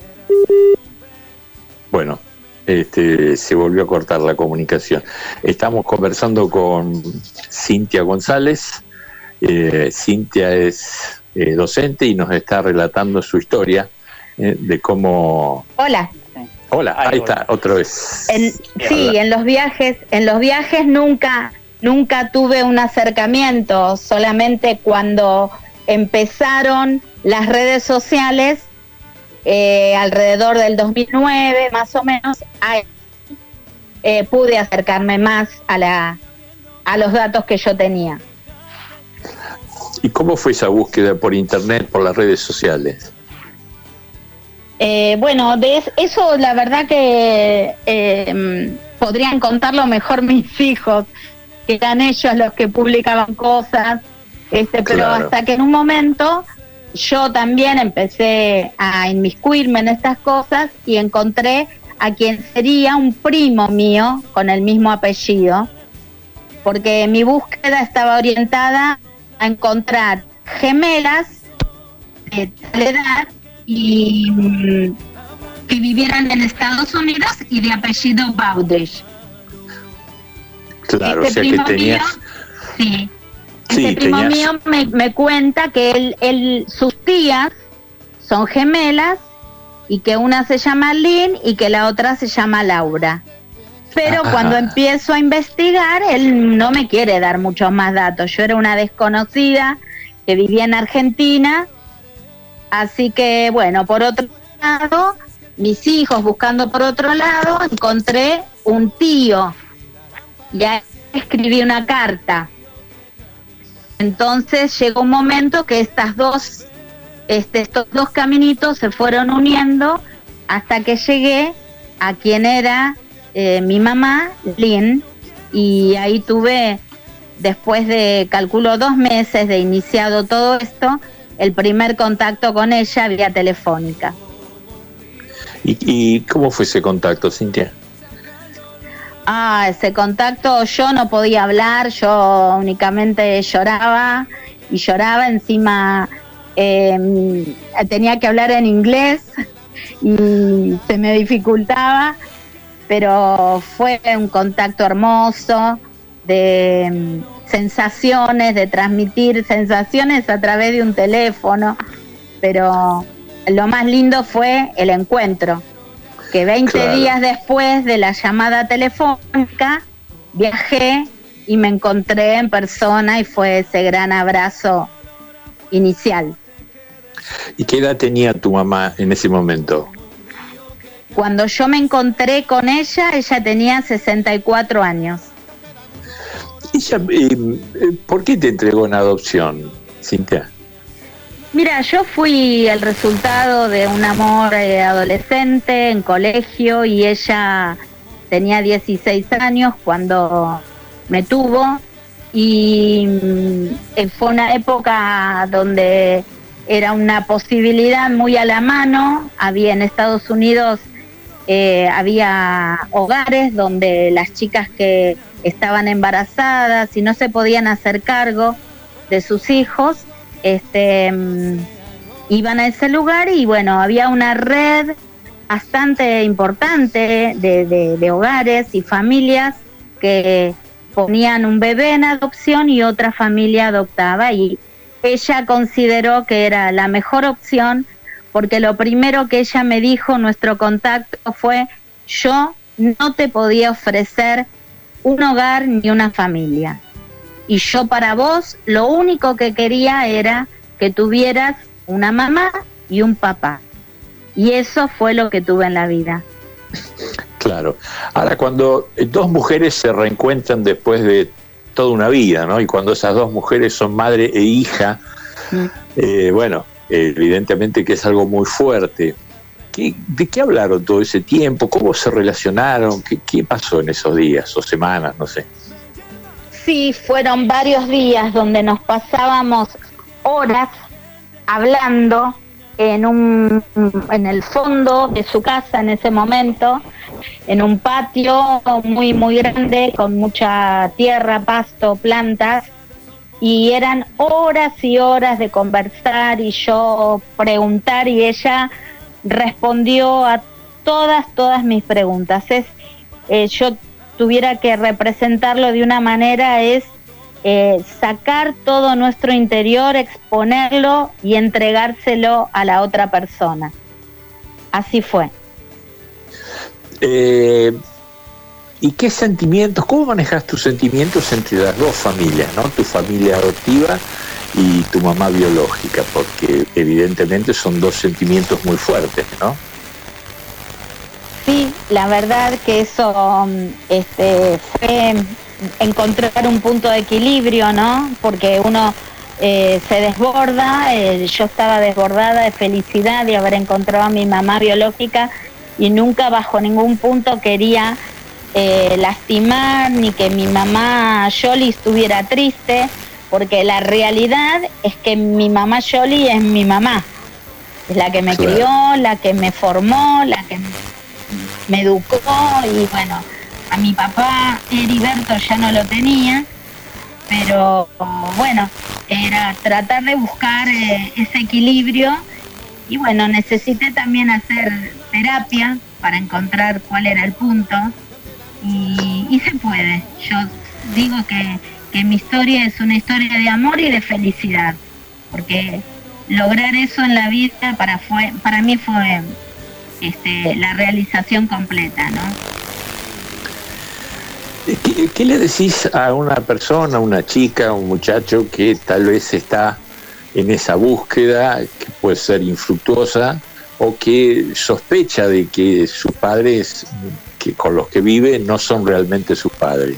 Bueno, este, se volvió a cortar la comunicación. Estamos conversando con Cintia González. Eh, Cintia es eh, docente y nos está relatando su historia eh, de cómo... Hola. Hola, ahí está, otra vez. En, sí, en los viajes, en los viajes nunca, nunca tuve un acercamiento, solamente cuando empezaron las redes sociales eh, alrededor del dos mil nueve, más o menos, ahí, eh, pude acercarme más a, la, a los datos que yo tenía. ¿Y cómo fue esa búsqueda por internet, por las redes sociales? Eh, bueno, de eso la verdad que eh, podrían contarlo mejor mis hijos, que eran ellos los que publicaban cosas, este, pero claro. Hasta que en un momento yo también empecé a inmiscuirme en estas cosas y encontré a quien sería un primo mío con el mismo apellido, porque mi búsqueda estaba orientada a encontrar gemelas de tal edad y mm, que vivieran en Estados Unidos y de apellido Bowditch. Claro, este o sea que tenías... Mío, sí, sí, este primo tenías... mío me, me cuenta que él, él, sus tías son gemelas y que una se llama Lynn y que la otra se llama Laura. Pero ah, cuando empiezo a investigar, él no me quiere dar muchos más datos. Yo era una desconocida que vivía en Argentina, así que, bueno, por otro lado, mis hijos buscando por otro lado, encontré un tío. Ya escribí una carta. Entonces llegó un momento que estas dos, este, estos dos caminitos se fueron uniendo hasta que llegué a quien era eh, mi mamá, Lynn, y ahí tuve, después de, calculo, dos meses de iniciado todo esto, el primer contacto con ella vía telefónica. ¿Y, y cómo fue ese contacto, Cintia? Ah, ese contacto, yo no podía hablar, yo únicamente lloraba y lloraba, encima eh, tenía que hablar en inglés y se me dificultaba, pero fue un contacto hermoso de um, sensaciones, de transmitir sensaciones a través de un teléfono, pero lo más lindo fue el encuentro. Que veinte claro. días después de la llamada telefónica viajé y me encontré en persona y fue ese gran abrazo inicial. ¿Y qué edad tenía tu mamá en ese momento? Cuando yo me encontré con ella, ella tenía sesenta y cuatro años. Ella, eh, ¿por qué te entregó en adopción, Cintia? Mira, yo fui el resultado de un amor eh, adolescente en colegio y ella tenía dieciséis años cuando me tuvo y mm, fue una época donde era una posibilidad muy a la mano. Había en Estados Unidos, eh, había hogares donde las chicas que estaban embarazadas y no se podían hacer cargo de sus hijos, Este, um, iban a ese lugar y bueno, había una red bastante importante de, de, de hogares y familias que ponían un bebé en adopción y otra familia adoptaba, y ella consideró que era la mejor opción porque lo primero que ella me dijo, nuestro contacto, fue: yo no te podía ofrecer un hogar ni una familia. Y yo para vos lo único que quería era que tuvieras una mamá y un papá. Y eso fue lo que tuve en la vida. Claro. Ahora, cuando dos mujeres se reencuentran después de toda una vida, ¿no? Y cuando esas dos mujeres son madre e hija, mm. eh, bueno, eh, evidentemente que es algo muy fuerte. ¿Qué, ¿De qué hablaron todo ese tiempo? ¿Cómo se relacionaron? ¿Qué, qué pasó en esos días o semanas? No sé. Sí, fueron varios días donde nos pasábamos horas hablando en un en el fondo de su casa en ese momento, en un patio muy muy grande con mucha tierra, pasto, plantas, y eran horas y horas de conversar y yo preguntar y ella respondió a todas todas mis preguntas. Es eh, yo tuviera que representarlo de una manera, es eh, sacar todo nuestro interior, exponerlo y entregárselo a la otra persona. Así fue. Eh, ¿Y qué sentimientos, cómo manejas tus sentimientos entre las dos familias, ¿no? Tu familia adoptiva y tu mamá biológica? Porque evidentemente son dos sentimientos muy fuertes, ¿no? Sí, la verdad que eso este, fue encontrar un punto de equilibrio, ¿no? Porque uno eh, se desborda, eh, yo estaba desbordada de felicidad de haber encontrado a mi mamá biológica y nunca bajo ningún punto quería eh, lastimar ni que mi mamá Yoli estuviera triste, porque la realidad es que mi mamá Yoli es mi mamá, es la que me claro. crió, la que me formó, la que me educó, y bueno, a mi papá Heriberto ya no lo tenía, pero bueno, era tratar de buscar eh, ese equilibrio, y bueno, necesité también hacer terapia para encontrar cuál era el punto, y, y se puede. Yo digo que, que mi historia es una historia de amor y de felicidad, porque lograr eso en la vida para, fue, para mí fue este, la realización completa, ¿no? ¿Qué, ¿Qué le decís a una persona, a una chica, a un muchacho que tal vez está en esa búsqueda, que puede ser infructuosa, o que sospecha de que sus padres que con los que vive no son realmente sus padres?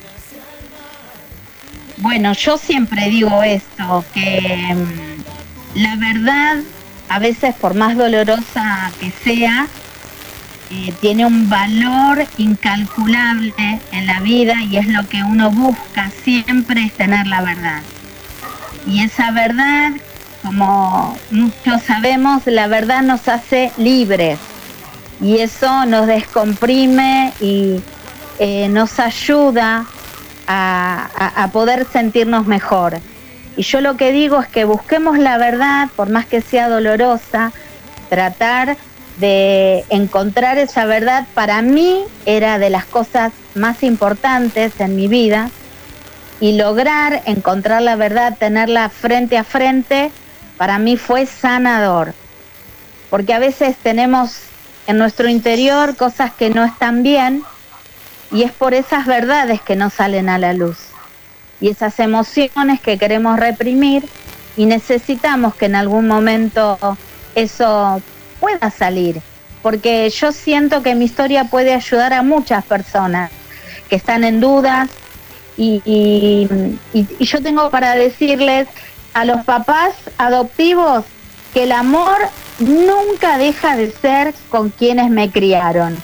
Bueno, yo siempre digo esto, que um, la verdad, a veces por más dolorosa que sea, Eh, tiene un valor incalculable en la vida, y es lo que uno busca siempre, es tener la verdad. Y esa verdad, como muchos sabemos, la verdad nos hace libres, y eso nos descomprime y eh, nos ayuda a, a, a poder sentirnos mejor. Y yo lo que digo es que busquemos la verdad, por más que sea dolorosa, tratar de encontrar esa verdad. Para mí era de las cosas más importantes en mi vida, y lograr encontrar la verdad, tenerla frente a frente, para mí fue sanador, porque a veces tenemos en nuestro interior cosas que no están bien, y es por esas verdades que no salen a la luz, y esas emociones que queremos reprimir, y necesitamos que en algún momento eso pueda salir, porque yo siento que mi historia puede ayudar a muchas personas que están en dudas, y, y, y, y yo tengo para decirles a los papás adoptivos que el amor nunca deja de ser con quienes me criaron.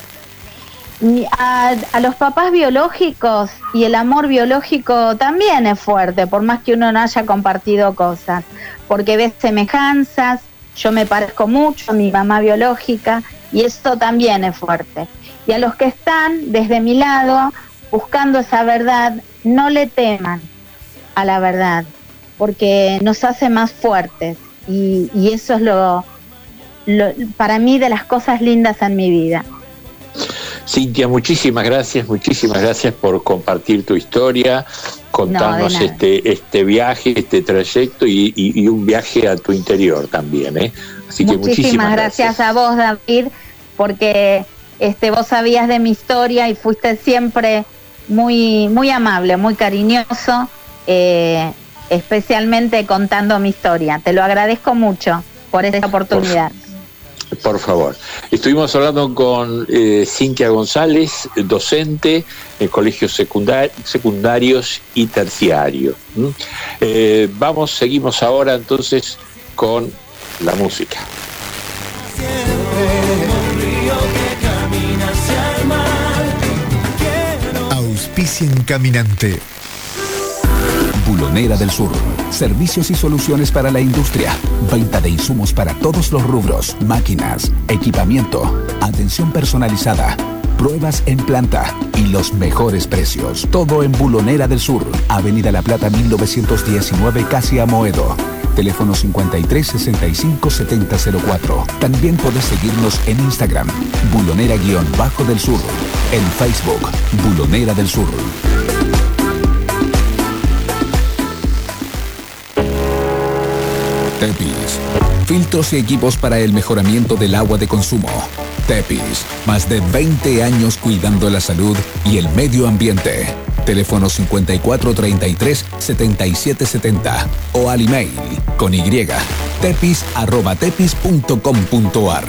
A, a los papás biológicos, y el amor biológico también es fuerte, por más que uno no haya compartido cosas, porque ves semejanzas. Yo me parezco mucho a mi mamá biológica, y esto también es fuerte. Y a los que están desde mi lado buscando esa verdad, no le teman a la verdad, porque nos hace más fuertes, y, y eso es lo, lo para mí de las cosas lindas en mi vida. Cintia, muchísimas gracias, muchísimas gracias por compartir tu historia, contarnos no, este este viaje, este trayecto, y, y, y un viaje a tu interior también, ¿eh? Así que muchísimas, muchísimas gracias. gracias a vos, David, porque este vos sabías de mi historia y fuiste siempre muy muy amable, muy cariñoso, eh, especialmente contando mi historia. Te lo agradezco mucho por esta oportunidad. Por, por favor. Estuvimos hablando con eh, Cintia González, docente en colegios secundar, secundarios y terciarios. ¿Mm? Eh, vamos, seguimos ahora entonces con la música. Auspician Caminante. Bulonera del Sur. Servicios y soluciones para la industria. Venta de insumos para todos los rubros. Máquinas, equipamiento, atención personalizada, pruebas en planta y los mejores precios. Todo en Bulonera del Sur. Avenida La Plata mil novecientos diecinueve, casi Amoedo. Teléfono cincuenta y tres sesenta y cinco setenta cero cuatro. También podés seguirnos en Instagram, Bulonera-Bajo del Sur. En Facebook, Bulonera del Sur. Tepis. Filtros y equipos para el mejoramiento del agua de consumo. Tepis. Más de veinte años cuidando la salud y el medio ambiente. Teléfono cincuenta y cuatro treinta y tres setenta y siete setenta o al email con y tepis arroba tepis punto com punto ar.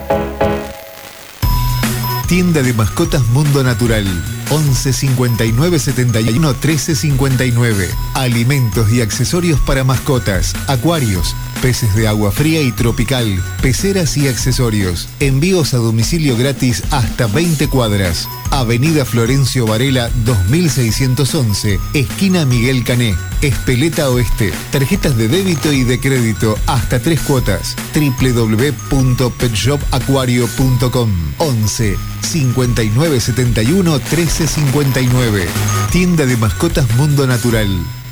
Tienda de mascotas Mundo Natural, once cincuenta y nueve setenta y uno trece cincuenta y nueve. Alimentos y accesorios para mascotas, acuarios, peces de agua fría y tropical, peceras y accesorios. Envíos a domicilio gratis hasta veinte cuadras. Avenida Florencio Varela dos mil seiscientos once, esquina Miguel Cané, Espeleta Oeste. Tarjetas de débito y de crédito hasta tres cuotas. doble u doble u doble u punto pet shop acuario punto com. once cincuenta y nueve setenta y uno trece cincuenta y nueve. Tienda de mascotas Mundo Natural.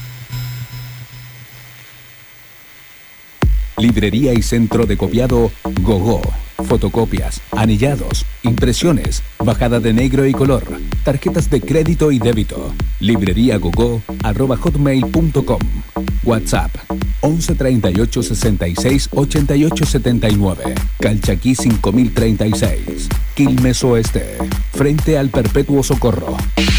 Librería y centro de copiado Gogó. Fotocopias, anillados, impresiones, bajada de negro y color, tarjetas de crédito y débito. Libreriagogo arroba hotmail punto com. WhatsApp once treinta y ocho sesenta y seis ochenta y ocho setenta y nueve. Calchaquí cinco mil treinta y seis. Quilmes Oeste, frente al Perpetuo Socorro.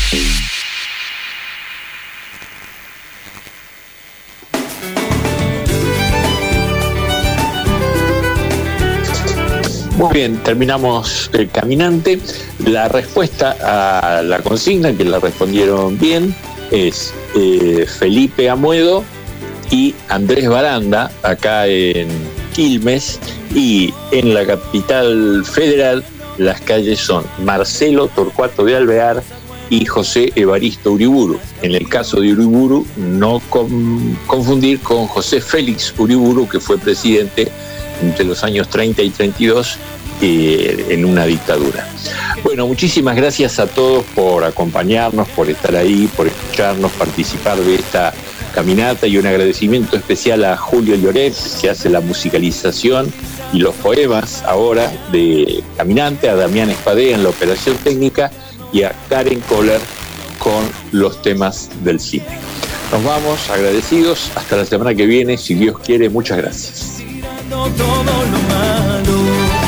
Muy bien, terminamos el caminante. La respuesta a la consigna, que la respondieron bien, es eh, Felipe Amuedo y Andrés Baranda, acá en Quilmes, y en la capital federal las calles son Marcelo Torcuato de Alvear y José Evaristo Uriburu. En el caso de Uriburu, no con, confundir con José Félix Uriburu, que fue presidente entre los años treinta y treinta y dos eh, en una dictadura. Bueno, muchísimas gracias a todos por acompañarnos, por estar ahí, por escucharnos, participar de esta caminata, y un agradecimiento especial a Julio Lloret, que hace la musicalización y los poemas ahora de Caminante, a Damián Espadé en la operación técnica y a Karen Kohler con los temas del cine. Nos vamos agradecidos, hasta la semana que viene, si Dios quiere. Muchas gracias. Todo lo malo.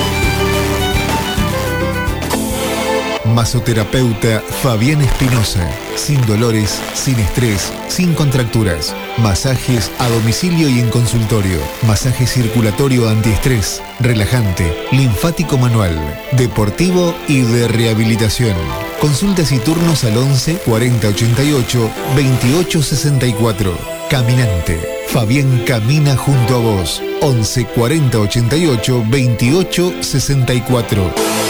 Masoterapeuta Fabián Espinosa. Sin dolores, sin estrés, sin contracturas. Masajes a domicilio y en consultorio. Masaje circulatorio antiestrés, relajante, linfático manual, deportivo y de rehabilitación. Consultas y turnos al once cuarenta ochenta y ocho veintiocho sesenta y cuatro. Caminante. Fabián camina junto a vos. once cuarenta ochenta y ocho veintiocho sesenta y cuatro.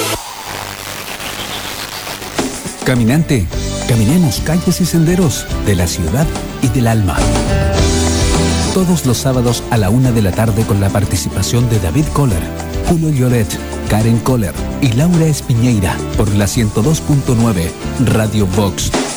Caminante, caminemos calles y senderos de la ciudad y del alma. Todos los sábados a la una de la tarde con la participación de David Kohler, Julio Lloret, Karen Kohler y Laura Espiñeira por la ciento dos punto nueve Radio Vox.